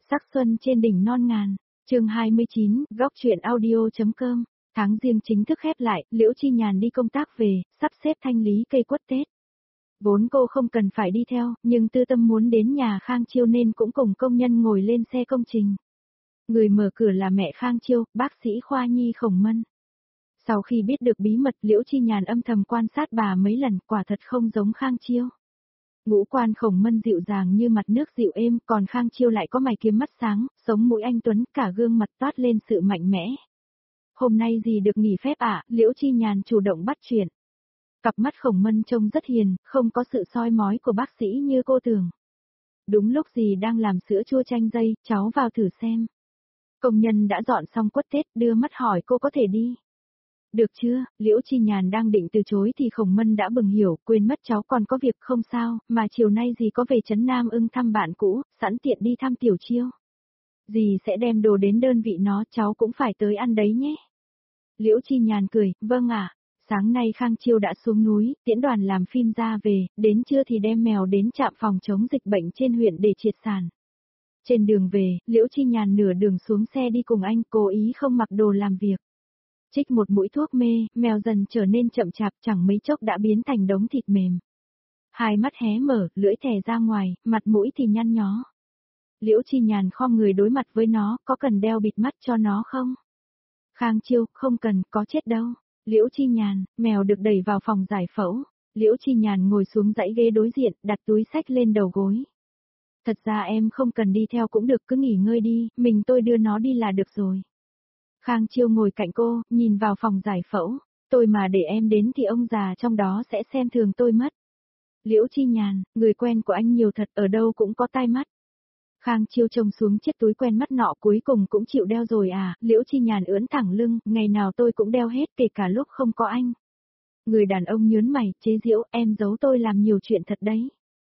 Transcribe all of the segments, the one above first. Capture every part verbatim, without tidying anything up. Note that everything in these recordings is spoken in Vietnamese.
Sắc xuân trên đỉnh non ngàn, chương hai mươi chín, góc truyện audio.com, tháng Giêng chính thức khép lại, Liễu Chi Nhàn đi công tác về, sắp xếp thanh lý cây quất Tết. Vốn cô không cần phải đi theo, nhưng tư tâm muốn đến nhà Khang Chiêu nên cũng cùng công nhân ngồi lên xe công trình. Người mở cửa là mẹ Khang Chiêu, bác sĩ khoa nhi Khổng Mân. Sau khi biết được bí mật, Liễu Chi Nhàn âm thầm quan sát bà mấy lần, quả thật không giống Khang Chiêu. Ngũ quan Khổng Mân dịu dàng như mặt nước dịu êm, còn Khang Chiêu lại có mày kiếm mắt sáng, sống mũi anh tuấn, cả gương mặt toát lên sự mạnh mẽ. Hôm nay gì được nghỉ phép ạ? À? Liễu Chi Nhàn chủ động bắt chuyện. Cặp mắt Khổng Mân trông rất hiền, không có sự soi mói của bác sĩ như cô tưởng. Đúng lúc gì đang làm sữa chua chanh dây, cháu vào thử xem. Công nhân đã dọn xong quất Tết, đưa mắt hỏi cô có thể đi. Được chưa? Liễu Chi Nhàn đang định từ chối thì Khổng Mân đã bừng hiểu, quên mất cháu còn có việc không sao, mà chiều nay dì có về Trấn Nam Ưng thăm bạn cũ, sẵn tiện đi thăm Tiểu Chiêu. Dì sẽ đem đồ đến đơn vị nó, cháu cũng phải tới ăn đấy nhé. Liễu Chi Nhàn cười, vâng ạ. Sáng nay Khang Chiêu đã xuống núi, tiễn đoàn làm phim ra về, đến trưa thì đem mèo đến trạm phòng chống dịch bệnh trên huyện để triệt sản. Trên đường về, Liễu Chi Nhàn nửa đường xuống xe đi cùng anh, cố ý không mặc đồ làm việc. Trích một mũi thuốc mê, mèo dần trở nên chậm chạp, chẳng mấy chốc đã biến thành đống thịt mềm. Hai mắt hé mở, lưỡi thè ra ngoài, mặt mũi thì nhăn nhó. Liễu Chi Nhàn khom người đối mặt với nó, có cần đeo bịt mắt cho nó không? Khang Chiêu, không cần, có chết đâu. Liễu Chi Nhàn, mèo được đẩy vào phòng giải phẫu. Liễu Chi Nhàn ngồi xuống dãy ghế đối diện, đặt túi xách lên đầu gối. Thật ra em không cần đi theo cũng được, cứ nghỉ ngơi đi, mình tôi đưa nó đi là được rồi. Khang Chiêu ngồi cạnh cô, nhìn vào phòng giải phẫu. Tôi mà để em đến thì ông già trong đó sẽ xem thường tôi mất. Liễu Chi Nhàn, người quen của anh nhiều thật, ở đâu cũng có tai mắt. Khang Chiêu trông xuống chiếc túi quen mắt nọ, cuối cùng cũng chịu đeo rồi à? Liễu Chi Nhàn ưỡn thẳng lưng, ngày nào tôi cũng đeo hết, kể cả lúc không có anh. Người đàn ông nhớn mày, chế giễu, em giấu tôi làm nhiều chuyện thật đấy.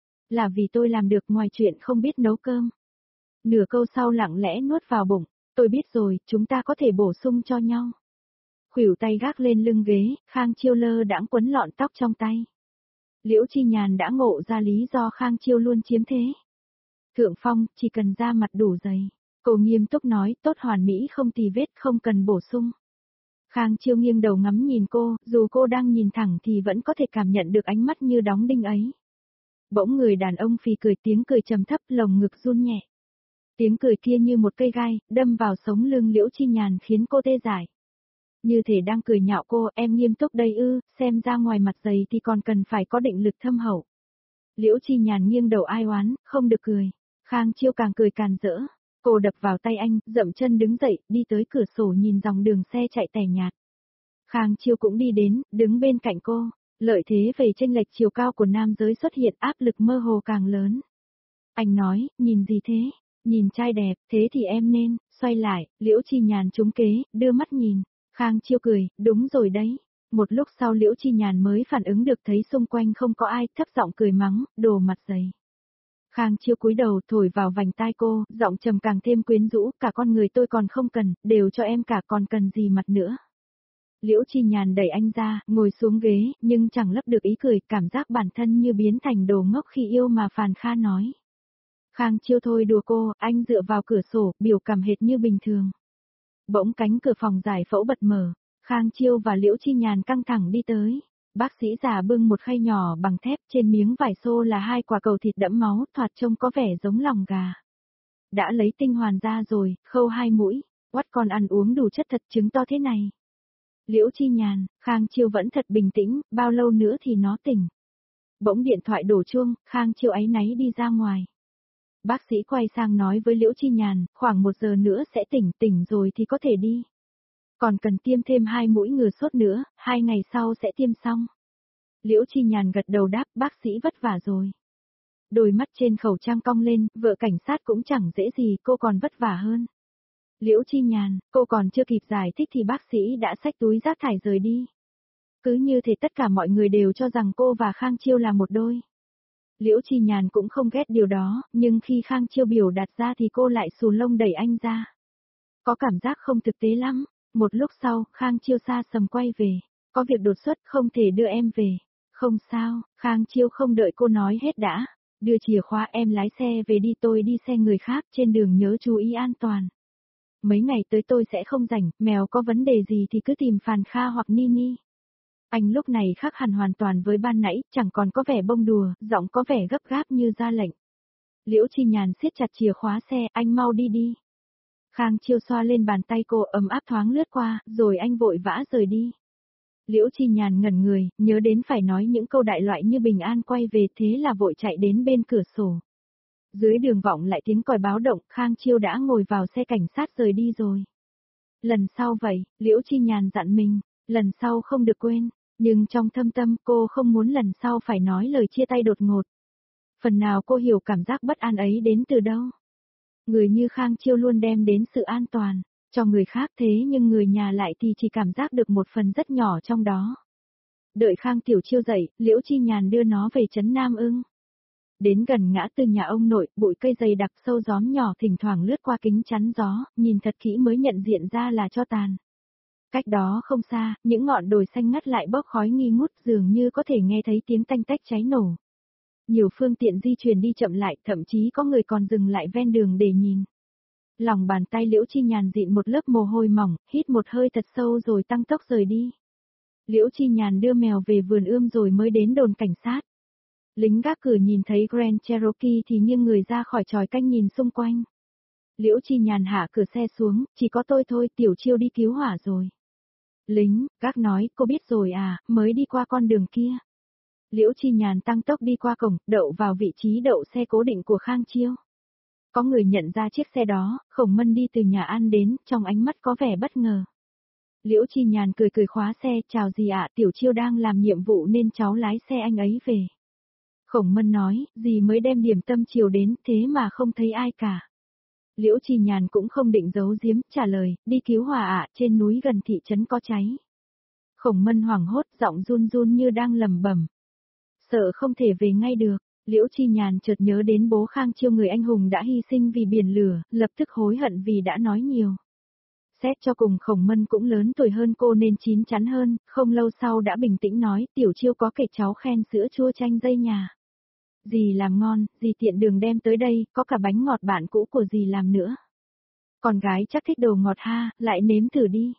Là vì tôi làm được, ngoài chuyện không biết nấu cơm. Nửa câu sau lặng lẽ nuốt vào bụng. Tôi biết rồi, chúng ta có thể bổ sung cho nhau. Khuỷu tay gác lên lưng ghế, Khang Chiêu lơ đãng quấn lọn tóc trong tay. Liễu Chi Nhàn đã ngộ ra lý do Khang Chiêu luôn chiếm thế. Thượng phong, chỉ cần da mặt đủ dày. Cô nghiêm túc nói, tốt hoàn mỹ không tì vết, không cần bổ sung. Khang Chiêu nghiêng đầu ngắm nhìn cô, dù cô đang nhìn thẳng thì vẫn có thể cảm nhận được ánh mắt như đóng đinh ấy. Bỗng người đàn ông phì cười, tiếng cười trầm thấp, lồng ngực run nhẹ. Tiếng cười kia như một cây gai, đâm vào sống lưng Liễu Chi Nhàn khiến cô tê dại. Như thể đang cười nhạo cô, em nghiêm túc đây ư, xem ra ngoài mặt dày thì còn cần phải có định lực thâm hậu. Liễu Chi Nhàn nghiêng đầu ai oán, không được cười. Khang Chiêu càng cười càng rỡ. Cô đập vào tay anh, dậm chân đứng dậy, đi tới cửa sổ nhìn dòng đường xe chạy tẻ nhạt. Khang Chiêu cũng đi đến, đứng bên cạnh cô. Lợi thế về chênh lệch chiều cao của nam giới xuất hiện, áp lực mơ hồ càng lớn. Anh nói, nhìn gì thế? Nhìn trai đẹp, thế thì em nên, xoay lại, Liễu Chi Nhàn trúng kế, đưa mắt nhìn. Khang Chiêu cười, đúng rồi đấy. Một lúc sau Liễu Chi Nhàn mới phản ứng được, thấy xung quanh không có ai, thấp giọng cười mắng, đồ mặt dày. Khang Chiêu cúi đầu thổi vào vành tai cô, giọng trầm càng thêm quyến rũ, cả con người tôi còn không cần, đều cho em cả, còn cần gì mặt nữa. Liễu Chi Nhàn đẩy anh ra, ngồi xuống ghế, nhưng chẳng lấp được ý cười, cảm giác bản thân như biến thành đồ ngốc khi yêu mà phàn kha nói. Khang Chiêu thôi đùa cô, anh dựa vào cửa sổ, biểu cảm hệt như bình thường. Bỗng cánh cửa phòng giải phẫu bật mở, Khang Chiêu và Liễu Chi Nhàn căng thẳng đi tới. Bác sĩ già bưng một khay nhỏ bằng thép, trên miếng vải xô là hai quả cầu thịt đẫm máu, thoạt trông có vẻ giống lòng gà. Đã lấy tinh hoàn ra rồi, khâu hai mũi, oắt con ăn uống đủ chất thật, trứng to thế này. Liễu Chi Nhàn, Khang Chiêu vẫn thật bình tĩnh, bao lâu nữa thì nó tỉnh. Bỗng điện thoại đổ chuông, Khang Chiêu áy náy đi ra ngoài. Bác sĩ quay sang nói với Liễu Chi Nhàn, khoảng một giờ nữa sẽ tỉnh, tỉnh rồi thì có thể đi. Còn cần tiêm thêm hai mũi ngừa sốt nữa, hai ngày sau sẽ tiêm xong. Liễu Chi Nhàn gật đầu đáp, bác sĩ vất vả rồi. Đôi mắt trên khẩu trang cong lên, vợ cảnh sát cũng chẳng dễ gì, cô còn vất vả hơn. Liễu Chi Nhàn, cô còn chưa kịp giải thích thì bác sĩ đã xách túi rác thải rời đi. Cứ như thể tất cả mọi người đều cho rằng cô và Khang Chiêu là một đôi. Liễu Chi Nhàn cũng không ghét điều đó, nhưng khi Khang Chiêu biểu đạt ra thì cô lại xù lông đẩy anh ra. Có cảm giác không thực tế lắm. Một lúc sau, Khang Chiêu xa sầm quay về. Có việc đột xuất, không thể đưa em về. Không sao, Khang Chiêu không đợi cô nói hết đã. Đưa chìa khóa em lái xe về đi, tôi đi xe người khác, trên đường nhớ chú ý an toàn. Mấy ngày tới tôi sẽ không rảnh, mèo có vấn đề gì thì cứ tìm Phàn Kha hoặc Nini. Anh lúc này khác hẳn hoàn toàn với ban nãy, chẳng còn có vẻ bông đùa, giọng có vẻ gấp gáp như ra lệnh. Liễu Chi Nhàn siết chặt chìa khóa xe, anh mau đi đi. Khang Chiêu xoa lên bàn tay cô, ấm áp thoáng lướt qua, rồi anh vội vã rời đi. Liễu Chi Nhàn ngẩn người, nhớ đến phải nói những câu đại loại như bình an quay về, thế là vội chạy đến bên cửa sổ. Dưới đường vọng lại tiếng còi báo động, Khang Chiêu đã ngồi vào xe cảnh sát rời đi rồi. Lần sau vậy, Liễu Chi Nhàn dặn mình, lần sau không được quên, nhưng trong thâm tâm cô không muốn lần sau phải nói lời chia tay đột ngột. Phần nào cô hiểu cảm giác bất an ấy đến từ đâu. Người như Khang Chiêu luôn đem đến sự an toàn cho người khác, thế nhưng người nhà lại thì chỉ cảm giác được một phần rất nhỏ trong đó. Đợi Khang Tiểu Chiêu dậy, Liễu Chi Nhàn đưa nó về trấn Nam Ưng. Đến gần ngã tư nhà ông nội, bụi cây dày đặc sâu gióm nhỏ thỉnh thoảng lướt qua kính chắn gió, nhìn thật kỹ mới nhận diện ra là tro tàn. Cách đó không xa, những ngọn đồi xanh ngắt lại bốc khói nghi ngút, dường như có thể nghe thấy tiếng tanh tách cháy nổ. Nhiều phương tiện di chuyển đi chậm lại, thậm chí có người còn dừng lại ven đường để nhìn. Lòng bàn tay Liễu Chi Nhàn dịn một lớp mồ hôi mỏng, hít một hơi thật sâu rồi tăng tốc rời đi. Liễu Chi Nhàn đưa mèo về vườn ươm rồi mới đến đồn cảnh sát. Lính gác cửa nhìn thấy Grand Cherokee thì nghiêng người ra khỏi chòi canh nhìn xung quanh. Liễu Chi Nhàn hạ cửa xe xuống, chỉ có tôi thôi, Tiểu Chiêu đi cứu hỏa rồi. Lính gác nói, cô biết rồi à, mới đi qua con đường kia. Liễu Chi Nhàn tăng tốc đi qua cổng, đậu vào vị trí đậu xe cố định của Khang Chiêu. Có người nhận ra chiếc xe đó, Khổng Mân đi từ nhà ăn đến, trong ánh mắt có vẻ bất ngờ. Liễu Chi Nhàn cười cười khóa xe, chào dì ạ, Tiểu Chiêu đang làm nhiệm vụ nên cháu lái xe anh ấy về. Khổng Mân nói, dì mới đem điểm tâm chiều đến, thế mà không thấy ai cả. Liễu Chi Nhàn cũng không định giấu giếm, trả lời, đi cứu hỏa ạ, trên núi gần thị trấn có cháy. Khổng Mân hoảng hốt, giọng run run như đang lẩm bẩm. Sợ không thể về ngay được, Liễu Chi Nhàn chợt nhớ đến bố Khang Chiêu, người anh hùng đã hy sinh vì biển lửa, lập tức hối hận vì đã nói nhiều. Xét cho cùng Khổng Mân cũng lớn tuổi hơn cô nên chín chắn hơn, không lâu sau đã bình tĩnh nói, Tiểu Chiêu có kể cháu khen sữa chua chanh dây nhà. Dì làm ngon, dì tiện đường đem tới đây, có cả bánh ngọt bạn cũ của dì làm nữa. Con gái chắc thích đồ ngọt ha, lại nếm thử đi.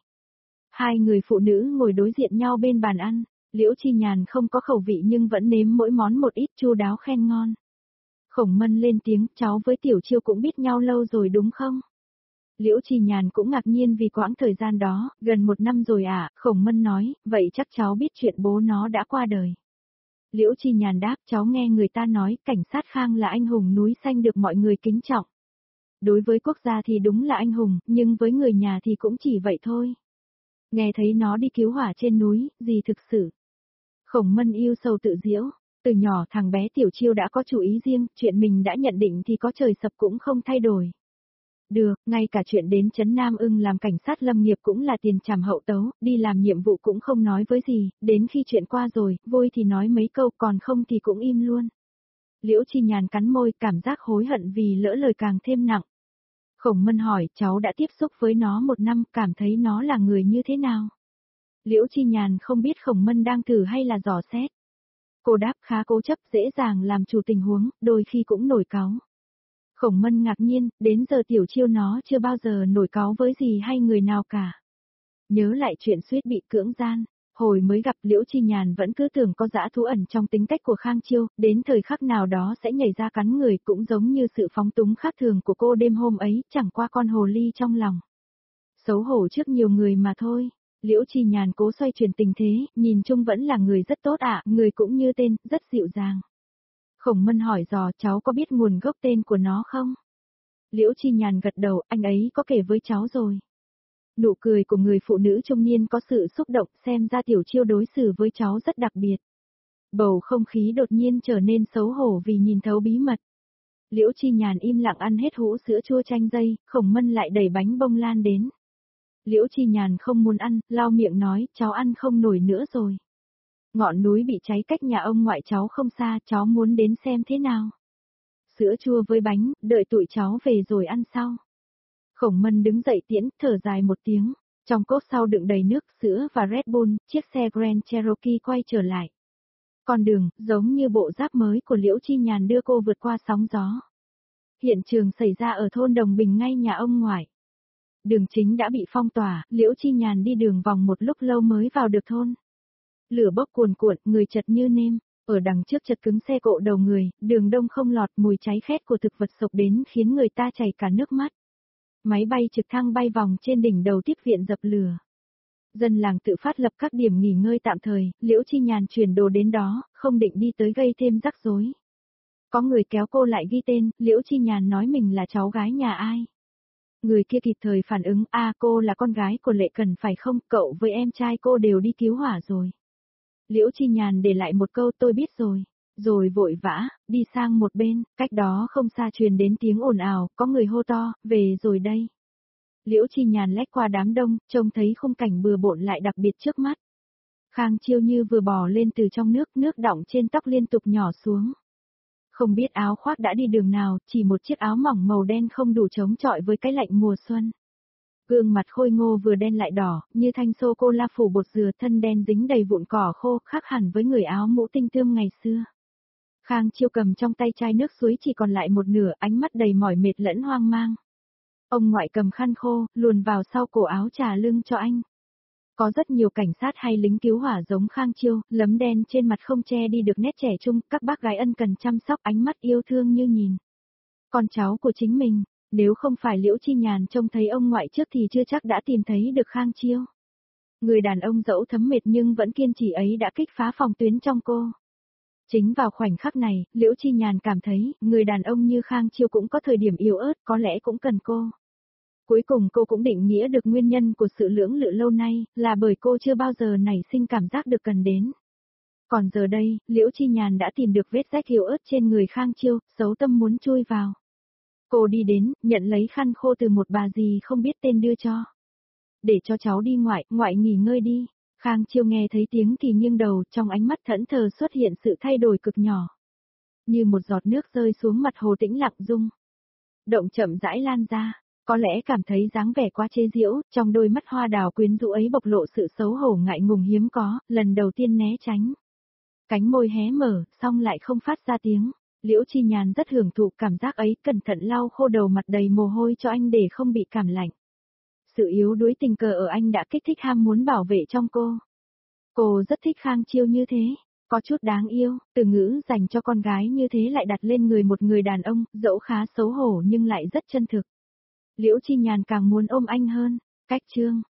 Hai người phụ nữ ngồi đối diện nhau bên bàn ăn, Liễu Chi Nhàn không có khẩu vị nhưng vẫn nếm mỗi món một ít, chu đáo khen ngon. Khổng Mân lên tiếng, cháu với Tiểu Chiêu cũng biết nhau lâu rồi đúng không? Liễu Chi Nhàn cũng ngạc nhiên vì quãng thời gian đó, gần một năm rồi à, Khổng Mân nói, vậy chắc cháu biết chuyện bố nó đã qua đời. Liễu Chi Nhàn đáp, cháu nghe người ta nói, cảnh sát Khang là anh hùng núi xanh được mọi người kính trọng. Đối với quốc gia thì đúng là anh hùng, nhưng với người nhà thì cũng chỉ vậy thôi. Nghe thấy nó đi cứu hỏa trên núi, gì thực sự. Khổng Mân yêu sầu tự diễu, từ nhỏ thằng bé Tiểu Chiêu đã có chủ ý riêng, chuyện mình đã nhận định thì có trời sập cũng không thay đổi. Được, ngay cả chuyện đến trấn Nam Ưng làm cảnh sát lâm nghiệp cũng là tiền trảm hậu tấu, đi làm nhiệm vụ cũng không nói với gì, đến khi chuyện qua rồi, vui thì nói mấy câu, còn không thì cũng im luôn. Liễu Chi Nhàn cắn môi, cảm giác hối hận vì lỡ lời càng thêm nặng. Khổng Mân hỏi, cháu đã tiếp xúc với nó một năm, cảm thấy nó là người như thế nào? Liễu Chi Nhàn không biết Khổng Mân đang thử hay là dò xét. Cô đáp khá cố chấp, dễ dàng làm chủ tình huống, đôi khi cũng nổi cáu. Khổng Mân ngạc nhiên, đến giờ Tiểu Chiêu nó chưa bao giờ nổi cáu với gì hay người nào cả. Nhớ lại chuyện suýt bị cưỡng gian, hồi mới gặp Liễu Chi Nhàn vẫn cứ tưởng có dã thú ẩn trong tính cách của Khang Chiêu, đến thời khắc nào đó sẽ nhảy ra cắn người, cũng giống như sự phóng túng khác thường của cô đêm hôm ấy, chẳng qua con hồ ly trong lòng. Xấu hổ trước nhiều người mà thôi. Liễu Chi Nhàn cố xoay chuyển tình thế, nhìn chung vẫn là người rất tốt ạ, người cũng như tên, rất dịu dàng. Khổng Mân hỏi dò, cháu có biết nguồn gốc tên của nó không? Liễu Chi Nhàn gật đầu, anh ấy có kể với cháu rồi. Nụ cười của người phụ nữ trung niên có sự xúc động, xem ra Tiểu Chiêu đối xử với cháu rất đặc biệt. Bầu không khí đột nhiên trở nên xấu hổ vì nhìn thấu bí mật. Liễu Chi Nhàn im lặng ăn hết hũ sữa chua chanh dây, Khổng Mân lại đẩy bánh bông lan đến. Liễu Chi Nhàn không muốn ăn, lau miệng nói, cháu ăn không nổi nữa rồi. Ngọn núi bị cháy cách nhà ông ngoại cháu không xa, cháu muốn đến xem thế nào. Sữa chua với bánh, đợi tụi cháu về rồi ăn sau. Khổng Mân đứng dậy tiễn, thở dài một tiếng. Trong cốp sau đựng đầy nước, sữa và Red Bull, chiếc xe Grand Cherokee quay trở lại. Con đường, giống như bộ giáp mới của Liễu Chi Nhàn đưa cô vượt qua sóng gió. Hiện trường xảy ra ở thôn Đồng Bình ngay nhà ông ngoại. Đường chính đã bị phong tỏa, Liễu Chi Nhàn đi đường vòng một lúc lâu mới vào được thôn. Lửa bốc cuồn cuộn, người chật như nêm, ở đằng trước chật cứng xe cộ đầu người, đường đông không lọt, mùi cháy khét của thực vật sộc đến khiến người ta chảy cả nước mắt. Máy bay trực thăng bay vòng trên đỉnh đầu tiếp viện dập lửa. Dân làng tự phát lập các điểm nghỉ ngơi tạm thời, Liễu Chi Nhàn chuyển đồ đến đó, không định đi tới gây thêm rắc rối. Có người kéo cô lại ghi tên, Liễu Chi Nhàn nói mình là cháu gái nhà ai. Người kia kịp thời phản ứng, a cô là con gái của Lệ Cần phải không, cậu với em trai cô đều đi cứu hỏa rồi. Liễu Chi Nhàn để lại một câu tôi biết rồi, rồi vội vã, đi sang một bên, cách đó không xa truyền đến tiếng ồn ào, có người hô to, về rồi đây. Liễu Chi Nhàn lách qua đám đông, trông thấy khung cảnh bừa bộn lại đặc biệt trước mắt. Khang Chiêu Như vừa bò lên từ trong nước, nước đọng trên tóc liên tục nhỏ xuống. Không biết áo khoác đã đi đường nào, chỉ một chiếc áo mỏng màu đen không đủ chống chọi với cái lạnh mùa xuân. Gương mặt khôi ngô vừa đen lại đỏ, như thanh sô-cô-la phủ bột dừa, thân đen dính đầy vụn cỏ khô, khác hẳn với người áo mũ tinh tươm ngày xưa. Khang Chiêu cầm trong tay chai nước suối chỉ còn lại một nửa, ánh mắt đầy mỏi mệt lẫn hoang mang. Ông ngoại cầm khăn khô, luồn vào sau cổ áo trà lưng cho anh. Có rất nhiều cảnh sát hay lính cứu hỏa giống Khang Chiêu, lấm đen trên mặt không che đi được nét trẻ trung, các bác gái ân cần chăm sóc, ánh mắt yêu thương như nhìn con cháu của chính mình. Nếu không phải Liễu Chi Nhàn trông thấy ông ngoại trước thì chưa chắc đã tìm thấy được Khang Chiêu. Người đàn ông dẫu thấm mệt nhưng vẫn kiên trì ấy đã kích phá phòng tuyến trong cô. Chính vào khoảnh khắc này, Liễu Chi Nhàn cảm thấy, người đàn ông như Khang Chiêu cũng có thời điểm yếu ớt, có lẽ cũng cần cô. Cuối cùng cô cũng định nghĩa được nguyên nhân của sự lưỡng lự lâu nay, là bởi cô chưa bao giờ nảy sinh cảm giác được cần đến. Còn giờ đây, Liễu Chi Nhàn đã tìm được vết rách yếu ớt trên người Khang Chiêu, xấu tâm muốn chui vào. Cô đi đến, nhận lấy khăn khô từ một bà dì không biết tên đưa cho. Để cho cháu đi ngoại, ngoại nghỉ ngơi đi. Khang Chiêu nghe thấy tiếng thì nghiêng đầu, trong ánh mắt thẫn thờ xuất hiện sự thay đổi cực nhỏ. Như một giọt nước rơi xuống mặt hồ tĩnh lặng rung. Động chậm rãi lan ra, có lẽ cảm thấy dáng vẻ quá chế giễu, trong đôi mắt hoa đào quyến rũ ấy bộc lộ sự xấu hổ ngại ngùng hiếm có, lần đầu tiên né tránh. Cánh môi hé mở, xong lại không phát ra tiếng. Liễu Chi Nhàn rất hưởng thụ cảm giác ấy, cẩn thận lau khô đầu mặt đầy mồ hôi cho anh để không bị cảm lạnh. Sự yếu đuối tình cờ ở anh đã kích thích ham muốn bảo vệ trong cô. Cô rất thích Khang Chiêu như thế, có chút đáng yêu, từ ngữ dành cho con gái như thế lại đặt lên người một người đàn ông, dẫu khá xấu hổ nhưng lại rất chân thực. Liễu Chi Nhàn càng muốn ôm anh hơn, cách chương.